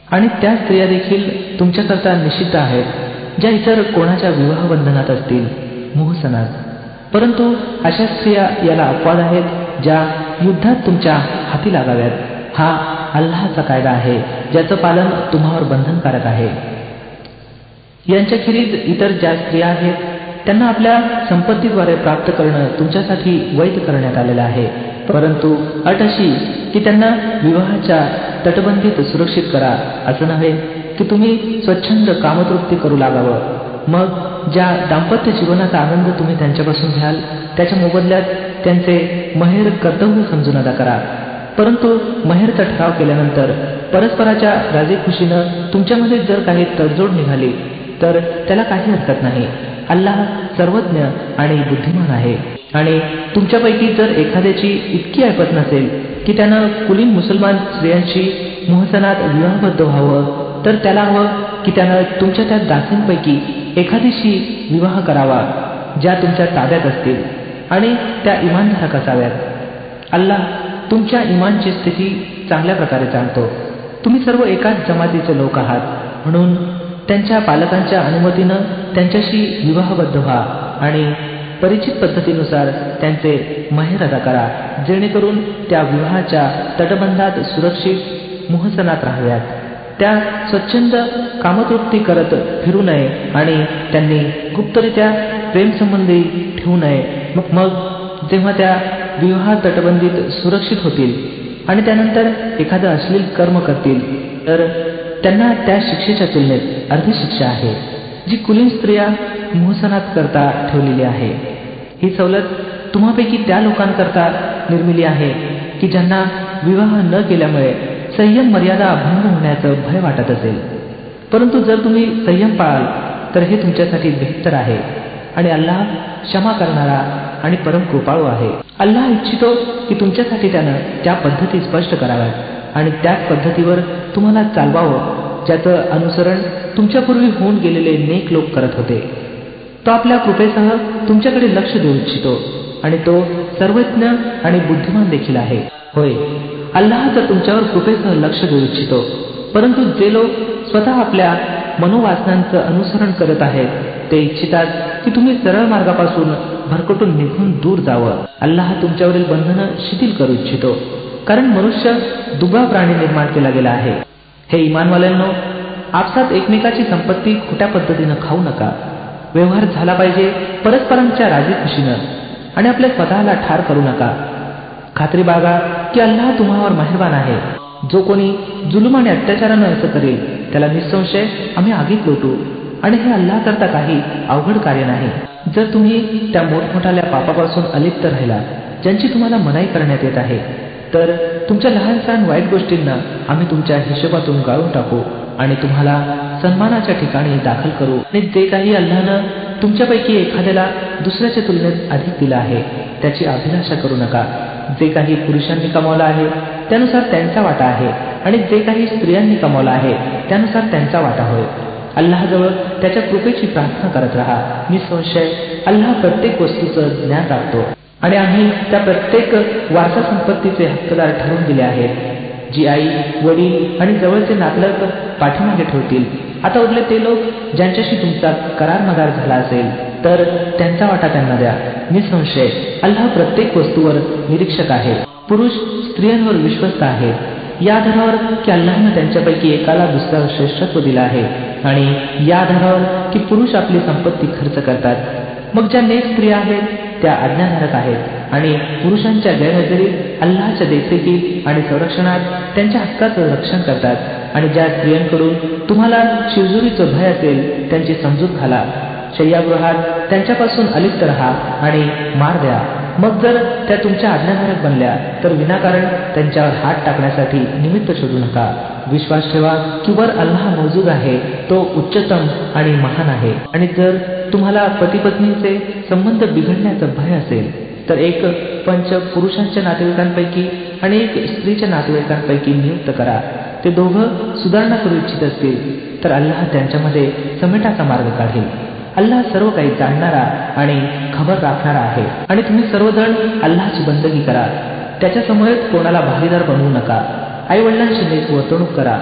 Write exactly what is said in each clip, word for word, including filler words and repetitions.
आणि त्या स्त्रिया देखील तुमच्याकरता निषिद्ध आहेत, ज्या इतर कोणाच्या विवाह बंधनात असतील, मुहसनात. परंतु अशा स्त्रिया याला अपवाद आहेत, ज्या युद्धात तुमच्या हाती लागाव्यात. हा अल्लाहचा कायदा आहे, ज्याचं पालन तुम्हावर बंधनकारक आहे. यांच्याखेरीज इतर ज्या स्त्रिया आहेत, त्यांना आपल्या संपत्तीद्वारे प्राप्त करणं तुमच्यासाठी वैध करण्यात आलेलं आहे. परंतु अट अशी की त्यांना विवाहाच्या तटबंदीत सुरक्षित करा, असं नव्हे की तुम्ही स्वच्छंद कामतृप्ती करू लागावं. मग ज्या दाम्पत्य जीवनाचा आनंद तुम्ही त्यांच्यापासून घ्याल, त्याच्या मोबदल्यात त्यांचे महेर कर्तव्य समजून अदा करा. परंतु महेरचा ठराव केल्यानंतर परस्पराच्या राजीखुशीनं तुमच्यामध्ये जर काही तडजोड निघाली तर त्याला काही हरकत नाही. अल्लाह सर्वज्ञ आणि बुद्धिमान आहे. आणि तुमच्यापैकी जर एखाद्याची इतकी ऐपत नसेल की त्यानं कुलीन मुसलमान स्त्रियांशी मुहसनात विवाहबद्ध व्हावं, तर त्याला हवं की त्यानं तुमच्या त्या दासींपैकी एखादीशी विवाह करावा, ज्या तुमच्या ताब्यात असतील आणि त्या इमानधारक असाव्यात. अल्लाह तुमच्या इमानची स्थिती चांगल्या प्रकारे जाणतो. तुम्ही सर्व एकाच जमातीचे लोक आहात, म्हणून त्यांच्या पालकांच्या अनुमतीनं त्यांच्याशी विवाहबद्ध व्हा आणि परिचित पद्धतीनुसार त्यांचे महेर अदा करा, जेणेकरून त्या विवाहाच्या तटबंधात सुरक्षित मुहसनात राहाव्यात. त्या स्वच्छंद कामतृप्ती करत फिरू नये आणि त्यांनी गुप्तरित्या प्रेमसंबंधी ठेवू नये. मग जेव्हा त्या विवाह तटबंदीत सुरक्षित होतील आणि त्यानंतर एखादं अश्लील कर्म करतील, तर त्यांना त्या शिक्षेच्या तुलनेत अर्धी शिक्षा आहे, जी कुलीन स्त्रिया मुहसनात करता ठेवलेली आहे. ही सवलत तुम्हापैकी त्या लोकांकरता निर्मिली आहे की ज्यांना विवाह न केल्यामुळे संयम मर्यादा भंग होण्याचं भय वाटत असेल. परंतु जर तुम्ही संयम पाळाल तर हे तुमच्यासाठी बेहतर आहे. आणि अल्लाह क्षमा करणारा आणि परम कृपाळू आहे. अल्लाह इच्छितो की तुमच्यासाठी त्यानं त्या पद्धती स्पष्ट कराव्यात आणि त्याच पद्धतीवर तुम्हाला चालवावं, ज्याचं अनुसरण तुमच्यापूर्वी होऊन गेलेले नेक लोक करत होते. तो आपल्या कृपेसह तुमच्याकडे लक्ष देऊ इच्छितो आणि तो सर्वज्ञ आणि बुद्धिमान देखील आहे. होय, अल्लाह तर तुमच्यावर कृपेसह लक्ष देऊ इच्छितो. परंतु जे लोक स्वतः आपल्या मनोवासनांचं अनुसरण करत आहेत, ते इच्छितात की तुम्ही सरळ मार्गापासून भरकटून निघून दूर जावं. अल्लाह तुमच्यावरील बंधनं शिथिल करू इच्छितो, कारण मनुष्य दुबळा प्राणी निर्माण केला गेला आहे. हे इमानवाल्यांनो, आपसात एकमेकाची संपत्ती खोट्या पद्धतीनं खाऊ नका. व्यवहार झाला पाहिजे परस्परांच्या राजीखुशीनं आणि आपल्या स्वतःला ठार करू नका. खात्री बाळगा की अल्लाह तुम्हावर मेहरबान आहे. जो कोणी जुलूम आणि अत्याचारानं असं करेल, त्याला निसंशय आम्ही आगीत लोटू आणि हे अल्लाह करता काही अवघड कार्य नाही. जर तुम्ही त्या मोठमोठाल्या पापापासून अलिप्त राहिला ज्यांची तुम्हाला मनाई करण्यात येत आहे, तर तुमच्या लहान सहान वाईट गोष्टींना आम्ही तुमच्या हिशोबातून गाळून टाकू आणि तुम्हाला सन्मानाच्या ठिकाणी दाखल करू. आणि जे काही अल्लाहनं तुमच्यापैकी एखाद्याला दुसऱ्याच्या तुलनेत अधिक दिलं आहे, त्याची अभिलाषा करू नका. जे काही पुरुषांनी कमावलं आहे त्यानुसार त्यांचा वाटा आहे आणि जे काही स्त्रियांनी कमावलं आहे त्यानुसार त्यांचा वाटा होय. अल्लाहजवळ त्याच्या कृपेची प्रार्थना करत राहा. निसंशय अल्लाह प्रत्येक वस्तूचं ज्ञान राखतो आणि आम्ही त्या प्रत्येक वारसा संपत्तीचे हक्कदार ठरवून दिले आहेत, जी आई, वडील आणि जवळचे नातलग पाठीमागे ठेवतील. आता उरले ते लोक ज्यांच्याशी तुमचा करार मदार झाला असेल, तर त्यांचा वाटा त्यांना द्या. निसंशय अल्लाह प्रत्येक वस्तूवर निरीक्षक आहे. पुरुष स्त्रियांवर विश्वस्त आहेत या आधारावर की अल्लाहनं त्यांच्यापैकी एकाला दुसऱ्यावर श्रेष्ठत्व दिलं आहे आणि या आधारावर की पुरुष आपली संपत्ती खर्च करतात. मग ज्या नेक स्त्रिया आहेत त्या आज्ञाधारक आहेत आणि पुरुषांच्या गैरहजेरीत अल्लाहच्या देखरेखीत आणि संरक्षणात त्यांच्या हक्काचं रक्षण करतात. आणि ज्या स्त्रियांकडून तुम्हाला शिवजुरीचं भय असेल त्यांची समजूत घाला. शय्यागृहात त्यांच्यापासून अलिप्त रहा आणि मार द्या. मग जर त्या तुमच्या आज्ञाधारक बनल्या तर विनाकारण त्यांच्यावर हात टाकण्यासाठी निमित्त शोधू नका. विश्वास ठेवा की वर अल्लाह मौजूद आहे, तो उच्चतम आणि महान आहे. आणि जर तुम्हाला पती पत्नीचे संबंध बिघडण्याचं भय असेल तर एक पंच पुरुषांच्या नातेवाईकांपैकी आणि एक स्त्रीच्या नातेवाईकांपैकी नियुक्त करा. ते दोघं सुधारणा करू इच्छित असतील तर अल्लाह त्यांच्यामध्ये समेटाचा मार्ग काढेल. अल्लाह सर्व काही जाणणारा आणि खबर राखणारा आहे. आणि तुम्ही सर्वजण अल्लाहची बंदगी करा. त्याच्या समवेत कोणाला भागीदार बनवू नका. आई वडिलांची नेक वर्तणूक करा.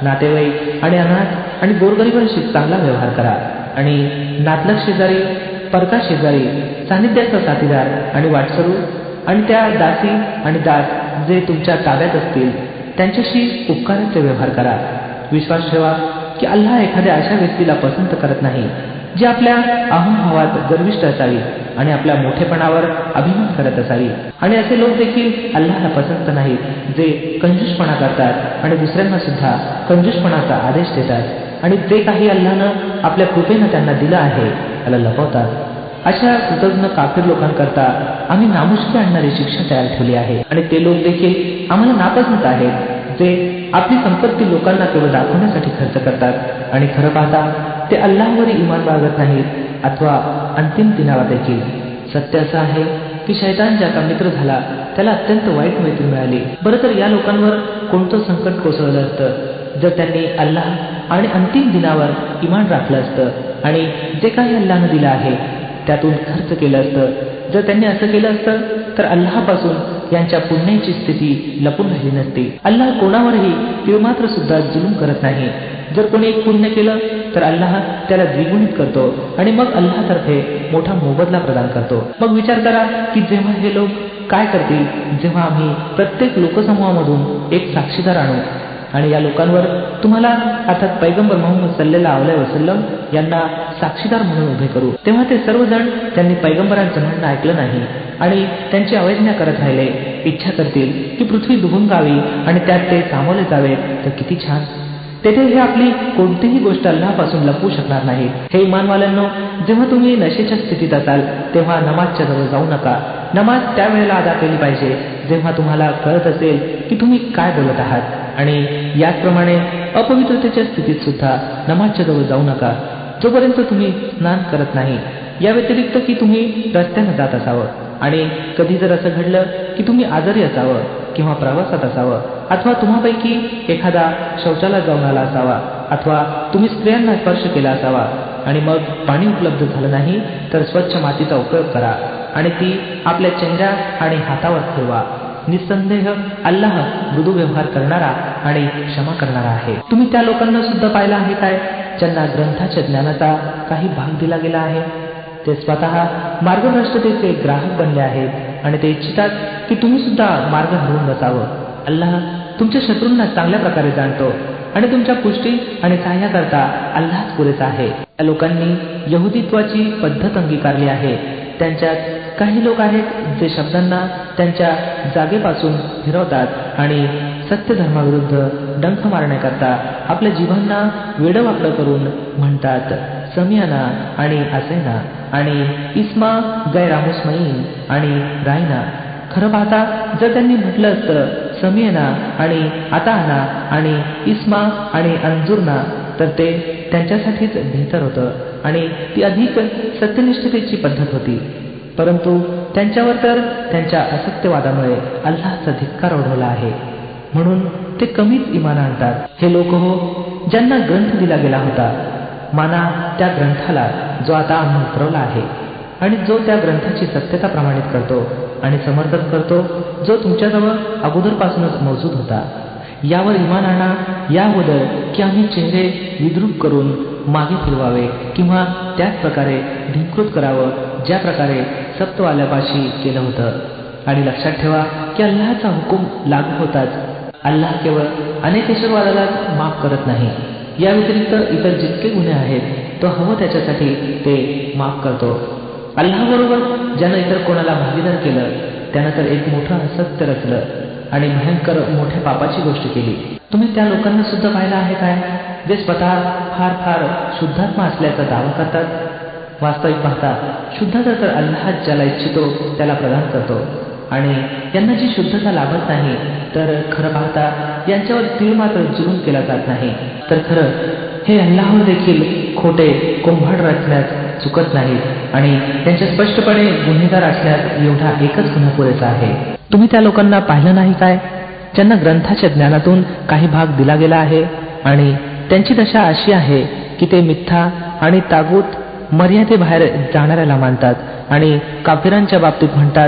नातेवाईक आणि अनाथ आणि गोरगरिबांशी चांगला व्यवहार करा आणि नातलग शेजारी, परका शेजारी, सानिध्याचा साथीदार आणि वाटसरू आणि त्या दासी आणि दास जे तुमच्या ताब्यात असतील त्यांच्याशी उपकाराचे व्यवहार करा. विश्वास ठेवा की अल्लाह एखाद्या अशा व्यक्तीला पसंत करत नाही जी आपल्या अहंभावात गर्विष्ठ असावी आणि आपल्या मोठेपणावर अभिमान करत असावी. आणि असे लोक देखील अल्लाहला पसंत नाहीत जे कंजूसपणा करतात आणि दुसऱ्यांना सुद्धा कंजूसपणाचा आदेश देतात आणि जे काही अल्लाहनं आपल्या कृपेनं त्यांना दिलं आहे त्याला लपवतात. अशा कृतज्ञ काफिर लोकांकरता आम्ही नामुष्की आणणारी शिक्षा तयार ठेवली आहे. आणि ते लोक देखील आम्हाला नापसंत आहेत जे आपली संपत्ती लोकांना केवळ दाखवण्यासाठी खर्च करतात आणि खरं पाहता ते अल्लाहवर इमान बाळगत नाहीत अथवा अंतिम दिनाला देखील. सत्य असं आहे की शैतान ज्याचा मित्र झाला त्याला अत्यंत वाईट मैत्री मिळाली. बरं तर या लोकांवर कोणतं संकट कोसळलं असतं जर त्यांनी अल्लाह आणि अंतिम दिनावर इमान राखलं असतं आणि जे काही अल्लाहनं दिलं आहे त्यातून खर्च केलं असतं. जर त्यांनी असं केलं असतं तर अल्लाहपासून यांच्या पुण्याची स्थिती लपून राहिली नसती. अल्लाह कोणावरही तिळमात्र सुद्धा जुलूम करत नाही. जर कोणी एक पुण्य केलं तर अल्लाह त्याला द्विगुणित करतो आणि मग अल्लाहतर्फे मोठा मोबदला प्रदान करतो. मग विचार करा की जेव्हा हे लोक काय करतील जेव्हा आम्ही प्रत्येक लोकसमूहामधून एक साक्षीदार आणू आणि या लोकांवर तुम्हाला अर्थात पैगंबर मोहम्मद सल्लल्लाहु अलैहि वसल्लम यांना साक्षीदार म्हणून उभे करू. तेव्हा ते सर्वजण त्यांनी पैगंबरांचं म्हणणं ऐकलं नाही आणि त्यांची अवैज्ञा करत राहिले. इच्छा करतील की पृथ्वी दुभंगावी आणि त्यात ते सामावले जावे तर किती छान. तेथे हे आपली कोणतीही गोष्ट अल्लाहपासून लपवू शकणार नाही. हे इमानवाल्यांनो, जेव्हा तुम्ही नशेच्या स्थितीत असाल तेव्हा नमाजच्या जवळ जाऊ नका. नमाज त्यावेळेला अदा केली पाहिजे जेव्हा तुम्हाला कळत असेल की तुम्ही काय बोलत आहात. आणि याचप्रमाणे अपवित्रतेच्या स्थितीत सुद्धा नमाजच्या जवळ जाऊ नका जोपर्यंत तुम्ही स्नान करत नाही. या व्यतिरिक्त की तुम्ही रस्त्यानं जात असावं आणि कधी जर असं घडलं की तुम्ही आजारी असावं किंवा प्रवासात असावं अथवा तुम्हापैकी एखादा शौचालयात जाऊन आला असावा अथवा तुम्ही स्त्रियांना स्पर्श केला असावा आणि मग पाणी उपलब्ध झालं नाही तर स्वच्छ मातीचा उपयोग करा आणि ती आपल्या चेहऱ्या आणि हातावर फिरवा. निसंदेह अल्लाह मृदू व्यवहार करणारा आणि क्षमा करणारा आहे. तुम्ही त्या लोकांना सुद्धा पाहिलं आहे काय ज्यांना ग्रंथाच्या ज्ञानाचा काही भाग दिला गेला आहे. ते स्वतः मार्गभ्रष्टतेचे ग्राहक बनले आहेत आणि ते इच्छितात की तुम्ही सुद्धा मार्ग हरवून बसावं. अल्लाह तुमच्या शत्रूंना चांगल्या प्रकारे जाणतो आणि तुमच्या पुष्टी आणि सहाय्याकरता अल्लाहच पुरेसा आहे. त्या लोकांनी यहुदित्वाची पद्धत अंगीकारली आहे. त्यांच्यात काही लोक आहेत जे शब्दांना त्यांच्या जागेपासून फिरवतात आणि सत्य धर्माविरुद्ध डंख मारण्याकरता आपल्या जीवांना वेडवाकडं करून म्हणतात समियाना आणि असेना आणि इस्मा गैरा मुस्मईन आणि रायना. खरं पाहता जर त्यांनी म्हटलं असतं समियाना आणि आताना आणि इस्मा आणि अंजुरना तर ते त्यांच्यासाठीच बेहतर होतं आणि ती अधिक सत्यनिष्ठतेची पद्धत होती. परंतु त्यांच्यावर तर त्यांच्या असत्यवादामुळे अल्लाहचा धिक्कार ओढवला आहे म्हणून ते कमीच इमान आणतात. हे लोक हो ज्यांना ग्रंथ दिला गेला होता माना त्या ग्रंथाला जो आता आम्ही उतरवला आहे आणि जो त्या ग्रंथाची सत्यता प्रमाणित करतो आणि समर्थन करतो जो तुमच्याजवळ अगोदरपासूनच मौजूद होता. यावर इमान आणा या अगोदर की आम्ही चेहरे विद्रूप करून मागे फिरवावे किंवा त्याच प्रकारे धिंकृत करावं ज्या प्रकारे सप्तवाल्यापाशी केलं होतं. आणि लक्षात ठेवा की अल्लाहचा हुकूम लागू होताच अल्लाह केवळ अनेकेश्वरवादाला माफ करत नाही. या व्यतिरिक्त इतर जितके गुन्हे आहेत तो हवं त्याच्यासाठी ते माफ करतो. अल्लाहबरोबर ज्यानं इतर कोणाला भागीदार केलं त्यानं तर एक मोठं असत्य रचलं आणि भयंकर मोठ्या पापाची गोष्ट केली. तुम्ही त्या लोकांना सुद्धा पाहिलं आहे काय जे स्वतः फार फार शुद्धात्मा असल्याचा दावा करतात. वास्तविक पाहता शुद्धता तर अल्लाह ज्याला इच्छितो त्याला प्रदान करतो आणि यांना जी शुद्धता लाभत नाही तर खरं पाहता यांच्यावर तीळ मात्र जुलूम केला जात नाही. तर खरं हे अल्लाहवर देखील खोटे कुंभाड रचण्यात चुकत नाहीत आणि त्यांच्या स्पष्टपणे गुन्हेगार असण्यात एवढा एकच गुन्हा पुरेसा आहे. तुम्ही त्या लोकांना पाहिलं नाही काय ज्यांना ग्रंथाच्या ज्ञानातून काही भाग दिला गेला आहे आणि त्यांची दशा अशी आहे की ते मिथ्या आणि तागूत मर्यादेबाहेर जाणाऱ्याला मानतात आणि काफिरांच्या बाबतीत म्हणतात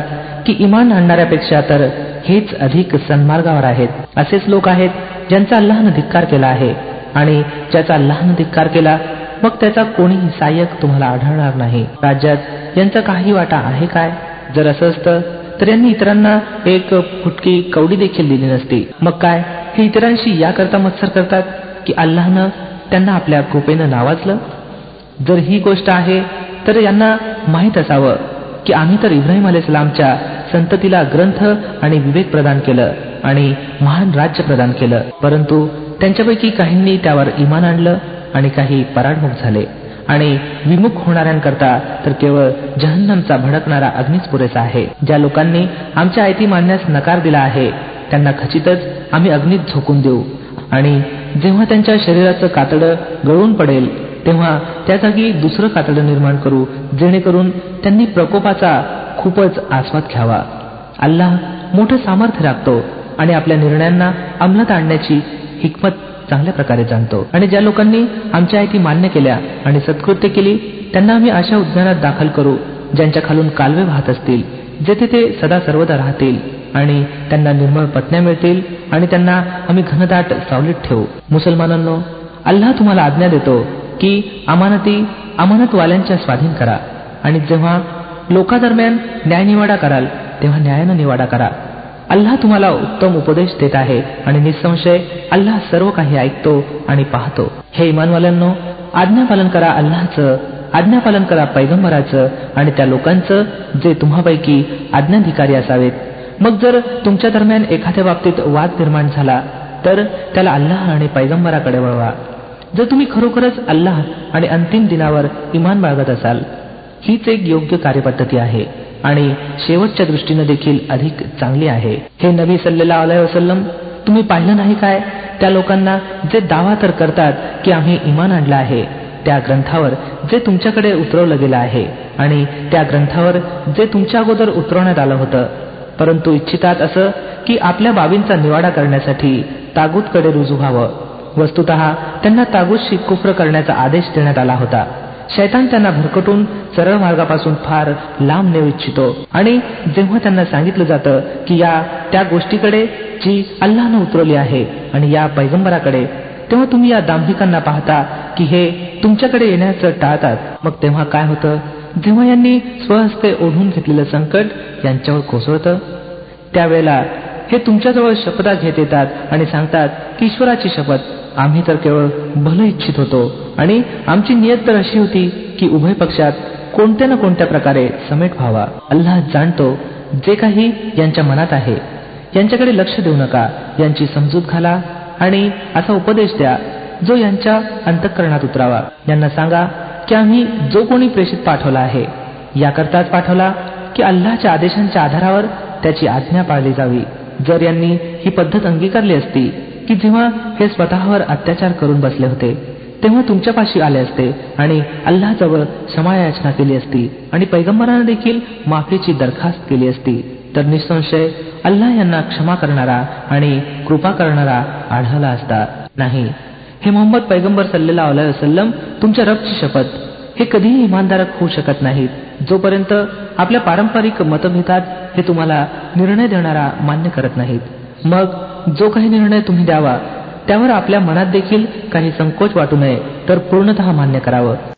की इमान आणणाऱ्यापेक्षा तर हेच अधिक सन्मार्गावर आहेत. असेच लोक आहेत ज्यांचा अल्लाहनं धिक्कार केला आहे, आणि ज्याचा अल्लाहनं धिक्कार केला मग त्याचा कोणीही सहाय्यक तुम्हाला आढळणार नाही. राज्यात यांचा काही वाटा आहे काय? जर असं असतं तर यांनी इतरांना एक फुटकी कवडी देखील दिली नसती. मग काय हे इतरांशी याकरता मत्सर करतात की अल्लाहनं त्यांना आपल्या कृपेनं नावाजलं? जर ही गोष्ट आहे तर यांना माहीत असावं की आम्ही तर इब्राहिम अलैहिस्सलामच्या संततीला ग्रंथ आणि विवेक प्रदान केलं आणि महान राज्य प्रदान केलं, परंतु त्यांच्यापैकी काहींनी त्यावर इमान आणलं आणि काही पराडमुख झाले. आणि विमुख होणाऱ्यांकरता तर केवळ जहन्नमचा भडकणारा अग्नीच पुरेसा आहे. ज्या लोकांनी आमच्या आयती मानण्यास नकार दिला आहे त्यांना खचितच आम्ही अग्नीत झोकून देऊ, आणि जेव्हा त्यांच्या शरीराचं कातडं गळून पडेल तेव्हा त्या जागी दुसरं कातडं निर्माण करू, जेणेकरून त्यांनी प्रकोपाचा खूपच आस्वाद घ्यावा. अल्लाह मोठं सामर्थ्य राखतो आणि आपल्या निर्णयांना अंमलात आणण्याची हिकमत चांगल्या प्रकारे जाणतो. आणि ज्या लोकांनी आमच्या आयती मान्य केल्या आणि सत्कृत्य केली त्यांना आम्ही अशा उद्यानात दाखल करू ज्यांच्या खालून कालवे वाहत असतील, जेथे ते सदा सर्वदा राहतील, आणि त्यांना निर्मळ पत्न्या मिळतील, आणि त्यांना आम्ही घनदाट सावलीत ठेवू. मुसलमानांनो, अल्लाह तुम्हाला आज्ञा देतो की अमानती अमानतवाल्यांच्या स्वाधीन करा, आणि जेव्हा लोकांदरम्यान न्यायनिवाडा कराल तेव्हा न्यायानं निवाडा करा. अल्लाह तुम्हाला उत्तम उपदेश देत आहे आणि निसंशय अल्लाह सर्व काही ऐकतो आणि पाहतो. हे इमानवाल्यांनो, आज्ञापालन करा अल्लाहचं, आज्ञापालन करा पैगंबराचं आणि त्या लोकांचं जे तुम्हापैकी आज्ञाधिकारी असावेत. मग जर तुमच्या दरम्यान एखाद्या बाबतीत वाद निर्माण झाला तर त्याला अल्लाह आणि पैगंबराकडे वळवा. जर तुम्ही खरोखरच अल्लाह आणि अंतिम दिनावर इमान बाळगत असाल, हीच एक योग्य कार्यपद्धती आहे आणि शेवटच्या दृष्टीने देखील अधिक चांगली आहे. हे नबी सल्लल्लाहु अलैहि वसल्लम, तुम्ही पाहिलं नाही काय त्या लोकांना जे दावा तर करतात की आम्ही इमान आणलं आहे त्या ग्रंथावर जे तुमच्याकडे उतरवलं गेलं आहे आणि त्या ग्रंथावर जे तुमच्या अगोदर उतरवण्यात आलं होतं, परंतु इच्छितात असं की आपल्या बाबींचा निवाडा करण्यासाठी तागूतकडे रुजू व्हावं. वस्तुतः त्यांना तागूतशी कुफ्र करण्याचा आदेश देण्यात आला होता. शैतान त्यांना भरकटून सरळ मार्गापासून फार लांब नेऊ इच्छितो, आणि जेव्हा त्यांना सांगितलं जातं की या त्या गोष्टीकडे जी अल्लाहनं उतरवली आहे आणि या पैगंबराकडे, तेव्हा तुम्ही या दांभिकांना पाहता की हे तुमच्याकडे येण्याचं टाळतात. मग तेव्हा काय होतं? जेव्हा यांनी स्वहस्ते ओढून घेतलेलं संकट यांच्यावर कोसळतं त्यावेळेला हे तुमच्याजवळ शपथा घेत येतात आणि सांगतात की ईश्वराची शपथ, आम्ही तर केवळ भलं इच्छित होतो आणि आमची नियत तर अशी होती की उभय पक्षात कोणत्या ना कोणत्या प्रकारे समेट व्हावा. अल्लाह जाणतो जे काही यांच्या मनात आहे. यांच्याकडे लक्ष देऊ नका, यांची समजूत घाला आणि असा उपदेश द्या जो यांच्या अंतःकरणात उतरावा. यांना सांगा की आम्ही जो कोणी प्रेषित पाठवला आहे याकरताच पाठवला की अल्लाहच्या आदेशांच्या आधारावर त्याची आज्ञा पाळली जावी. जर यांनी ही पद्धत अंगीकारली असती की जेव्हा हे स्वतःवर अत्याचार करून बसले होते तेव्हा तुमच्यापाशी आले असते आणि अल्लाहजवळ क्षमायाचना केली असती आणि पैगंबरांना देखील माफीची दरखास्त केली असती, तर निसंशय अल्लाह यांना क्षमा करणारा आणि कृपा करणारा आढळला असता. नाही, हे मोहम्मद पैगंबर सल्लल्लाहु अलैहि वसल्लम, तुमच्या रबची शपथ, हे कधीही इमानदारक होऊ शकत नाहीत जोपर्यंत आपल्या पारंपरिक मतभेदात हे तुम्हाला निर्णय देणारा मान्य करत नाहीत. मग जो काही निर्णय तुम्ही द्यावा त्यावर आपल्या मनात देखील काही संकोच वाटू नये, तर पूर्णतः मान्य करावं.